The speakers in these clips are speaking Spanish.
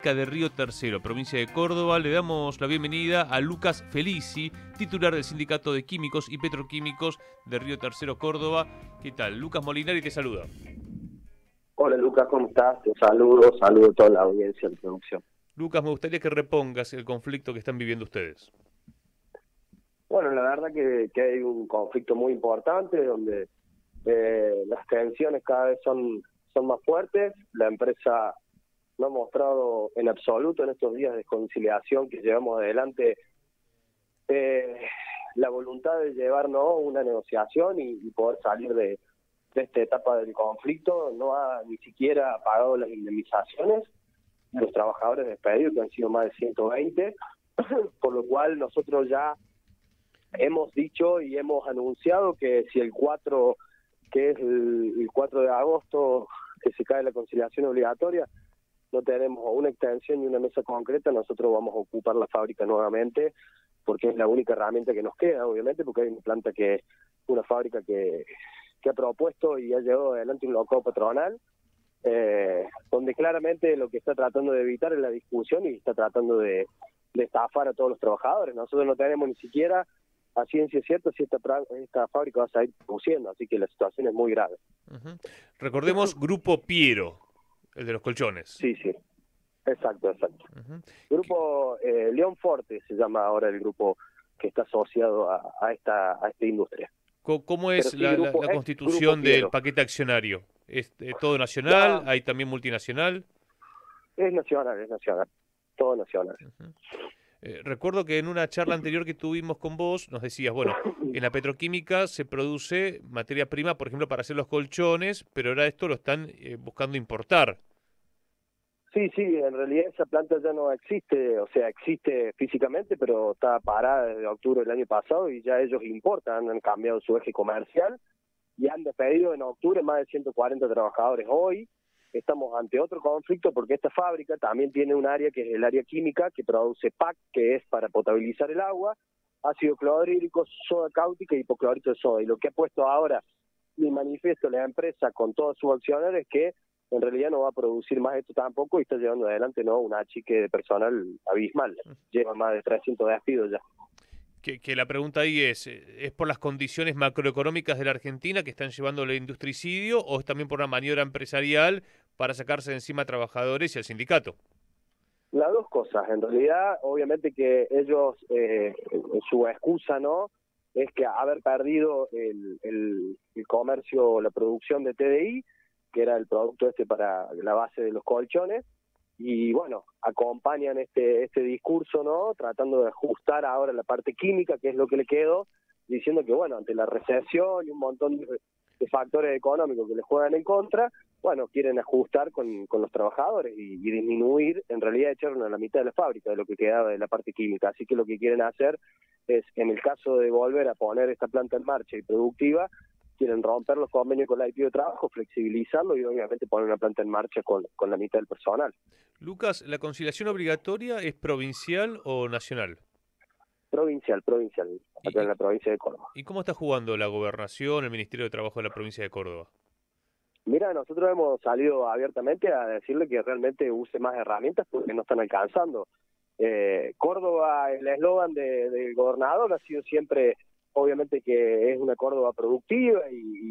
de Río Tercero, provincia de Córdoba. Le damos la bienvenida a Lucas Felici, titular del Sindicato de Químicos y Petroquímicos de Río Tercero, Córdoba. ¿Qué tal? Lucas Molinari te saluda. Hola Lucas, ¿cómo estás? Te saludo a toda la audiencia de producción. Lucas, me gustaría que repongas el conflicto que están viviendo ustedes. Bueno, la verdad que hay un conflicto muy importante donde las tensiones cada vez son más fuertes. La empresa no ha mostrado en absoluto en estos días de conciliación que llevamos adelante la voluntad de llevarnos una negociación y poder salir de esta etapa del conflicto. No ha ni siquiera pagado las indemnizaciones de los trabajadores despedidos, que han sido más de 120, por lo cual nosotros ya hemos dicho y hemos anunciado que si el 4, que es el 4 de agosto, que se cae la conciliación obligatoria, no tenemos una extensión y una mesa concreta, nosotros vamos a ocupar la fábrica nuevamente, porque es la única herramienta que nos queda, obviamente, porque hay una fábrica que ha propuesto y ha llevado adelante un locao patronal, donde claramente lo que está tratando de evitar es la discusión y está tratando de estafar a todos los trabajadores. Nosotros no tenemos ni siquiera a ciencia cierta si esta fábrica va a seguir produciendo, así que la situación es muy grave. Recordemos Grupo Piero, el de los colchones. Sí, exacto. Grupo León Forte se llama ahora el grupo que está asociado a esta industria. ¿Cómo es la constitución del paquete accionario? ¿Es todo nacional? ¿Hay también multinacional? Es nacional, todo nacional. Recuerdo que en una charla anterior que tuvimos con vos nos decías, bueno, en la petroquímica se produce materia prima, por ejemplo, para hacer los colchones, pero ahora esto lo están buscando importar. Sí, en realidad esa planta ya no existe, o sea, existe físicamente, pero está parada desde octubre del año pasado y ya ellos importan, han cambiado su eje comercial y han despedido en octubre más de 140 trabajadores. Hoy estamos ante otro conflicto porque esta fábrica también tiene un área que es el área química que produce PAC, que es para potabilizar el agua, ácido clorhídrico, soda cáustica y hipoclorito de soda. Y lo que ha puesto ahora mi manifiesto la empresa con todos sus accionarios es que en realidad no va a producir más esto tampoco y está llevando adelante un achique de personal abismal. Lleva más de 300 despidos ya. Que la pregunta ahí ¿es por las condiciones macroeconómicas de la Argentina que están llevando el industricidio o es también por una maniobra empresarial para sacarse de encima a trabajadores y al sindicato? Las dos cosas. En realidad, obviamente que ellos, su excusa, es que haber perdido el comercio, la producción de TDI, que era el producto para la base de los colchones, y bueno, acompañan este discurso, tratando de ajustar ahora la parte química, que es lo que le quedó, diciendo que bueno, ante la recesión y un montón de factores económicos que les juegan en contra, bueno, quieren ajustar con los trabajadores y disminuir, en realidad echaron a la mitad de la fábrica de lo que quedaba de la parte química, así que lo que quieren hacer es, en el caso de volver a poner esta planta en marcha y productiva, quieren romper los convenios con la IP de trabajo, flexibilizarlo y obviamente poner una planta en marcha con la mitad del personal. Lucas, ¿la conciliación obligatoria es provincial o nacional? Provincial, acá en la provincia de Córdoba. ¿Y cómo está jugando la gobernación, el Ministerio de Trabajo de la provincia de Córdoba? Mira, nosotros hemos salido abiertamente a decirle que realmente use más herramientas porque no están alcanzando. Córdoba, el eslogan del gobernador ha sido siempre, obviamente, que es una Córdoba productiva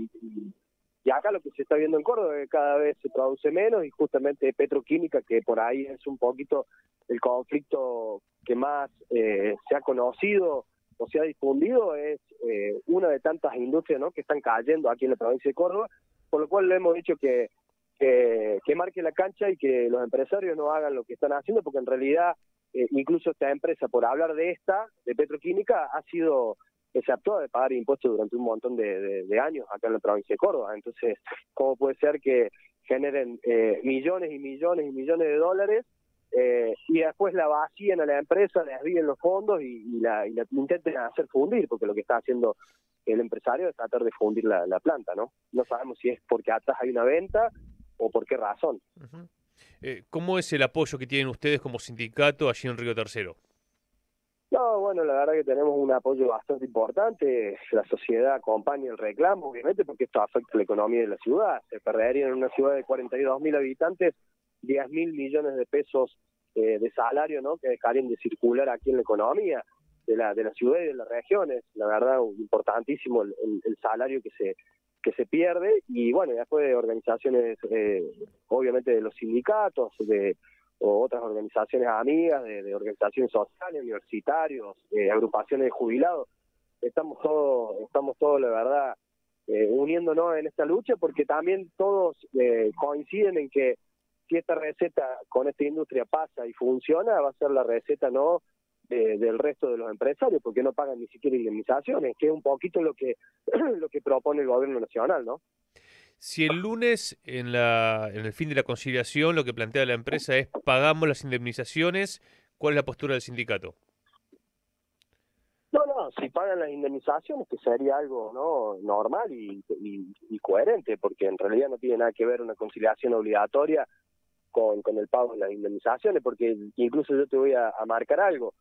y acá lo que se está viendo en Córdoba es que cada vez se produce menos y justamente petroquímica, que por ahí es un poquito el conflicto que más se ha conocido o se ha difundido, es una de tantas industrias que están cayendo aquí en la provincia de Córdoba, por lo cual le hemos dicho que marque la cancha y que los empresarios no hagan lo que están haciendo, porque en realidad incluso esta empresa, por hablar de petroquímica, ha sido exceptuada de pagar impuestos durante un montón de años acá en la provincia de Córdoba. Entonces, ¿cómo puede ser que generen millones y millones y millones de dólares y después la vacíen a la empresa, desvíen los fondos y la intenten hacer fundir? Porque lo que está haciendo el empresario es tratar de fundir la planta, ¿no? No sabemos si es porque atrás hay una venta o por qué razón. ¿Cómo es el apoyo que tienen ustedes como sindicato allí en Río Tercero? No, bueno, la verdad que tenemos un apoyo bastante importante. La sociedad acompaña el reclamo, obviamente, porque esto afecta la economía de la ciudad. Se perderían en una ciudad de 42.000 habitantes 10.000 millones de pesos de salario, ¿no?, que dejarían de circular aquí en la economía de la ciudad y de las regiones. La verdad, importantísimo el salario que se pierde. Y bueno, después de organizaciones, obviamente de los sindicatos, o otras organizaciones amigas, de organizaciones sociales, universitarios, agrupaciones de jubilados, estamos todos, la verdad, uniéndonos en esta lucha, porque también todos coinciden en que si esta receta con esta industria pasa y funciona, va a ser la receta, ¿no?, del resto de los empresarios, porque no pagan ni siquiera indemnizaciones, que es un poquito lo que lo que propone el gobierno nacional, ¿no? Si el lunes, en el fin de la conciliación, lo que plantea la empresa es pagamos las indemnizaciones, ¿cuál es la postura del sindicato? No, si pagan las indemnizaciones, que sería algo, ¿no?, normal y coherente, porque en realidad no tiene nada que ver una conciliación obligatoria con el pago de las indemnizaciones, porque incluso yo te voy a marcar algo.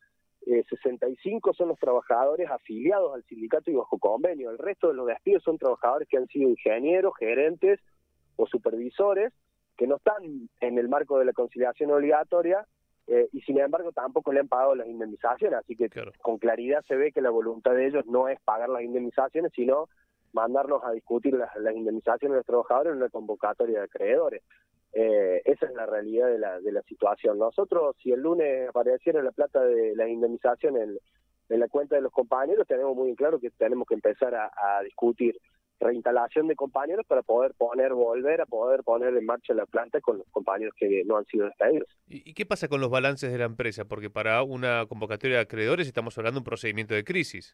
65 son los trabajadores afiliados al sindicato y bajo convenio. El resto de los despidos son trabajadores que han sido ingenieros, gerentes o supervisores, que no están en el marco de la conciliación obligatoria, y sin embargo tampoco le han pagado las indemnizaciones. Así que Claro. con claridad se ve que la voluntad de ellos no es pagar las indemnizaciones, sino mandarnos a discutir las indemnizaciones de los trabajadores en una convocatoria de acreedores. Esa es la realidad de la situación. Nosotros, si el lunes apareciera la plata de la indemnización en la cuenta de los compañeros, tenemos muy en claro que tenemos que empezar a discutir reinstalación de compañeros para volver a poder poner en marcha la planta con los compañeros que no han sido despedidos. ¿Y qué pasa con los balances de la empresa? Porque para una convocatoria de acreedores estamos hablando de un procedimiento de crisis.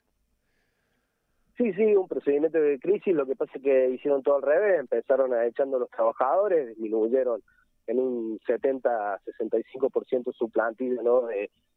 Sí, un procedimiento de crisis. Lo que pasa es que hicieron todo al revés, empezaron echando a los trabajadores, disminuyeron en un 70-65% su plantilla, ¿no?,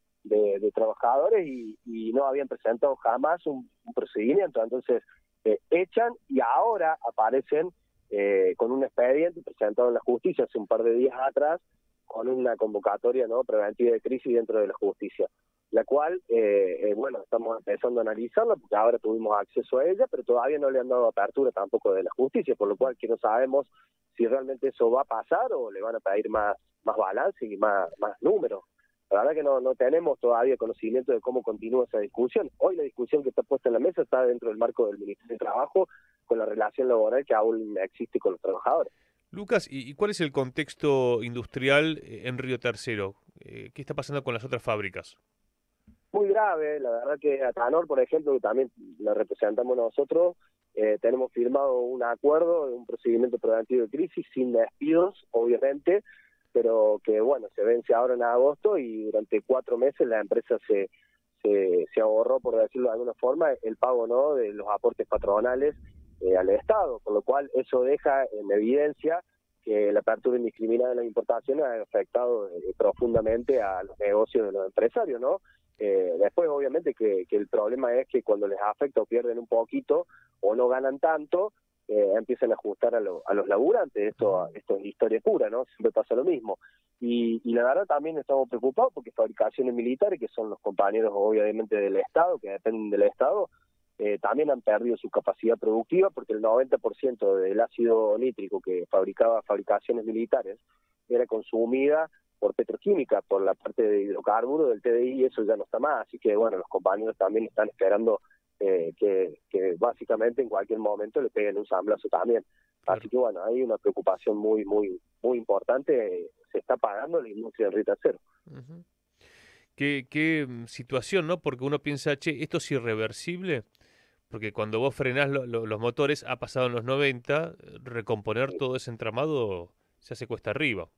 de trabajadores, y no habían presentado jamás un procedimiento. Entonces echan y ahora aparecen con un expediente presentado en la justicia hace un par de días atrás, con una convocatoria, ¿no?, preventiva de crisis dentro de la justicia, la cual, bueno, estamos empezando a analizarla, porque ahora tuvimos acceso a ella, pero todavía no le han dado apertura tampoco de la justicia, por lo cual que no sabemos si realmente eso va a pasar o le van a pedir más balance y más números. La verdad que no tenemos todavía conocimiento de cómo continúa esa discusión. Hoy la discusión que está puesta en la mesa está dentro del marco del Ministerio de Trabajo, con la relación laboral que aún existe con los trabajadores. Lucas, ¿y cuál es el contexto industrial en Río Tercero? ¿Qué está pasando con las otras fábricas? Muy grave, la verdad que a Tanor, por ejemplo, que también la representamos nosotros, tenemos firmado un acuerdo de un procedimiento preventivo de crisis sin despidos, obviamente, pero que bueno, se vence ahora en agosto, y durante 4 meses la empresa se ahorró, por decirlo de alguna forma, el pago, ¿no?, de los aportes patronales al Estado, con lo cual eso deja en evidencia que la apertura indiscriminada de las importaciones ha afectado profundamente a los negocios de los empresarios, ¿no? Después, obviamente, que el problema es que cuando les afecta o pierden un poquito o no ganan tanto, empiezan a ajustar a los laburantes. Esto es historia pura, ¿no? Siempre pasa lo mismo. Y la verdad también estamos preocupados porque fabricaciones militares, que son los compañeros obviamente del Estado, que dependen del Estado, también han perdido su capacidad productiva, porque el 90% del ácido nítrico que fabricaba fabricaciones militares era consumida por petroquímica, por la parte de hidrocarburos del TDI, y eso ya no está más. Así que bueno, los compañeros también están esperando que básicamente en cualquier momento le peguen un sablazo también. Claro. Así que bueno, hay una preocupación muy importante. Se está pagando la industria del Río Tercero. Uh-huh. ¿Qué situación, ¿no? Porque uno piensa, che, esto es irreversible, porque cuando vos frenás los motores, ha pasado en los 90, recomponer todo ese entramado se hace cuesta arriba.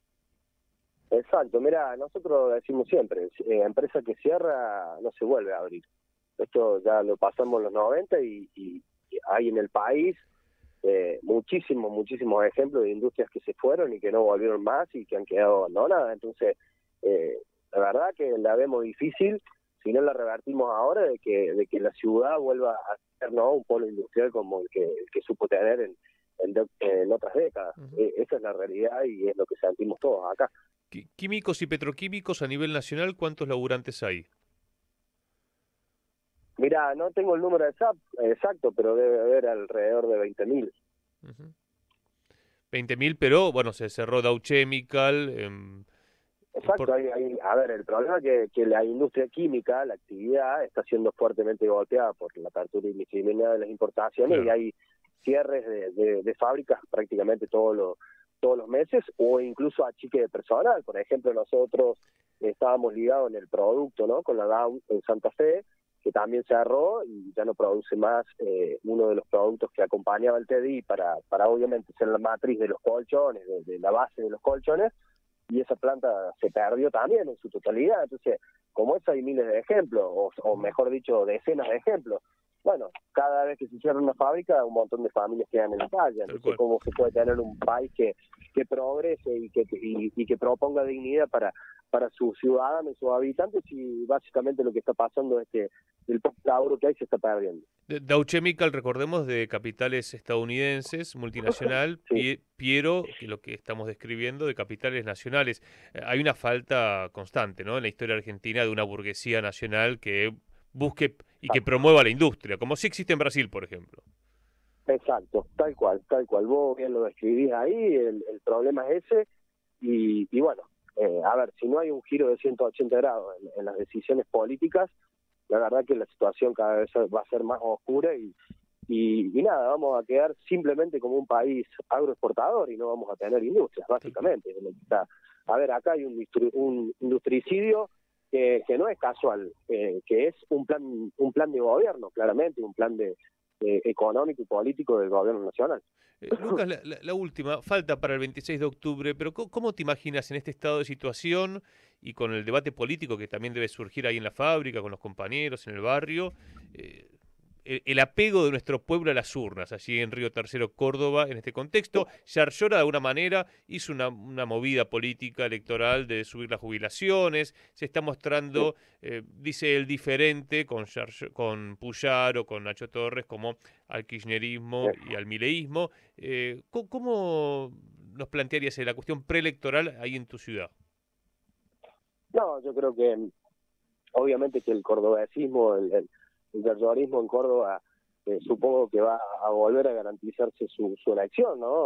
Exacto, mira, nosotros decimos siempre, empresa que cierra no se vuelve a abrir. Esto ya lo pasamos en los 90 y hay en el país muchísimos ejemplos de industrias que se fueron y que no volvieron más y que han quedado abandonadas. Entonces, la verdad que la vemos difícil, si no la revertimos ahora, de que la ciudad vuelva a ser, ¿no?, un polo industrial como el que supo tener en otras décadas. Uh-huh. Esa es la realidad y es lo que sentimos todos acá. Químicos y petroquímicos a nivel nacional, ¿cuántos laburantes hay? Mira, no tengo el número exacto, pero debe haber alrededor de 20.000. Uh-huh. 20.000, pero bueno, se cerró Dow Chemical, Exacto, a ver, el problema es que la industria química, la actividad, está siendo fuertemente golpeada por la apertura indiscriminada de las importaciones y Claro, hay cierres de fábricas prácticamente todos los meses o incluso achique de personal. Por ejemplo, nosotros estábamos ligados en el producto, ¿no? Con la Dow en Santa Fe, que también cerró y ya no produce más uno de los productos que acompañaba el TDI para obviamente ser la matriz de los colchones, de la base de los colchones, y esa planta se perdió también en su totalidad. Entonces, como eso hay miles de ejemplos, o mejor dicho, decenas de ejemplos. Bueno, cada vez que se cierra una fábrica, un montón de familias quedan en la calle. tal Entonces, cual. ¿cómo se puede tener un país que progrese y que proponga dignidad para sus ciudadanos y sus habitantes si básicamente lo que está pasando es que el poco laburo que hay se está perdiendo? Dow Chemical, recordemos, de capitales estadounidenses, multinacional, Sí. Piero, que lo que estamos describiendo, de capitales nacionales. Hay una falta constante, ¿no? En la historia argentina de una burguesía nacional que busque y que promueva la industria, como sí existe en Brasil, por ejemplo. Exacto, tal cual, tal cual. Vos bien lo describís ahí, el problema es ese, y bueno, a ver, si no hay un giro de 180 grados en las decisiones políticas, la verdad que la situación cada vez va a ser más oscura y nada, vamos a quedar simplemente como un país agroexportador y no vamos a tener industrias, Tal cual. básicamente. A ver, acá hay un industricidio que no es casual, que es un plan de gobierno, claramente, un plan económico y político del gobierno nacional. Lucas, la última, falta para el 26 de octubre, pero ¿cómo te imaginas en este estado de situación y con el debate político que también debe surgir ahí en la fábrica, con los compañeros, en el barrio, eh, el apego de nuestro pueblo a las urnas, allí en Río Tercero, Córdoba, en este contexto? Yarlora de alguna manera hizo una movida política electoral de subir las jubilaciones, se está mostrando, dice el diferente con Puyar o con Nacho Torres como al kirchnerismo y al mileísmo. ¿Cómo nos plantearías la cuestión preelectoral ahí en tu ciudad? No, yo creo que obviamente que el cordobesismo, el yerjorismo en Córdoba, supongo que va a volver a garantizarse su elección, ¿no?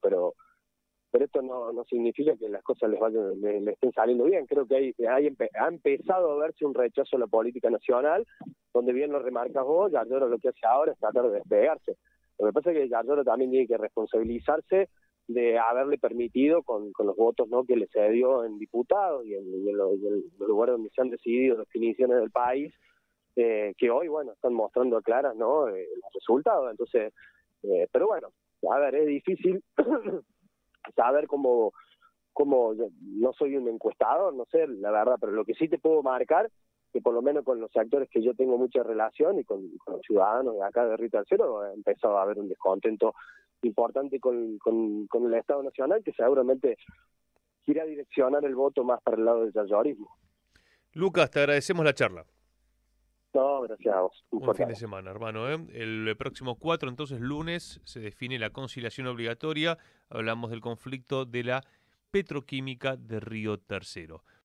Pero esto no significa que las cosas le estén saliendo bien. Creo que ha empezado a verse un rechazo a la política nacional, donde bien lo remarcas vos, Yarlora lo que hace ahora es tratar de despegarse. Lo que pasa es que Yarlora también tiene que responsabilizarse de haberle permitido con los votos, ¿no?, que le cedió en diputados y en los lugares donde se han decidido definiciones del país, que hoy, bueno, están mostrando a claras, ¿no?, los resultados. Entonces, pero bueno, a ver, es difícil saber cómo no soy un encuestador, no sé, la verdad, pero lo que sí te puedo marcar, que por lo menos con los sectores que yo tengo mucha relación y con los ciudadanos de acá de Río Tercero, ha empezado a haber un descontento importante con el Estado Nacional, que seguramente quiera direccionar el voto más para el lado del yayorismo. Lucas, te agradecemos la charla. No, gracias a vos. Un Un fuerte fin de abrazo. semana, hermano, ¿eh? El próximo 4, entonces lunes, se define la conciliación obligatoria. Hablamos del conflicto de la petroquímica de Río Tercero.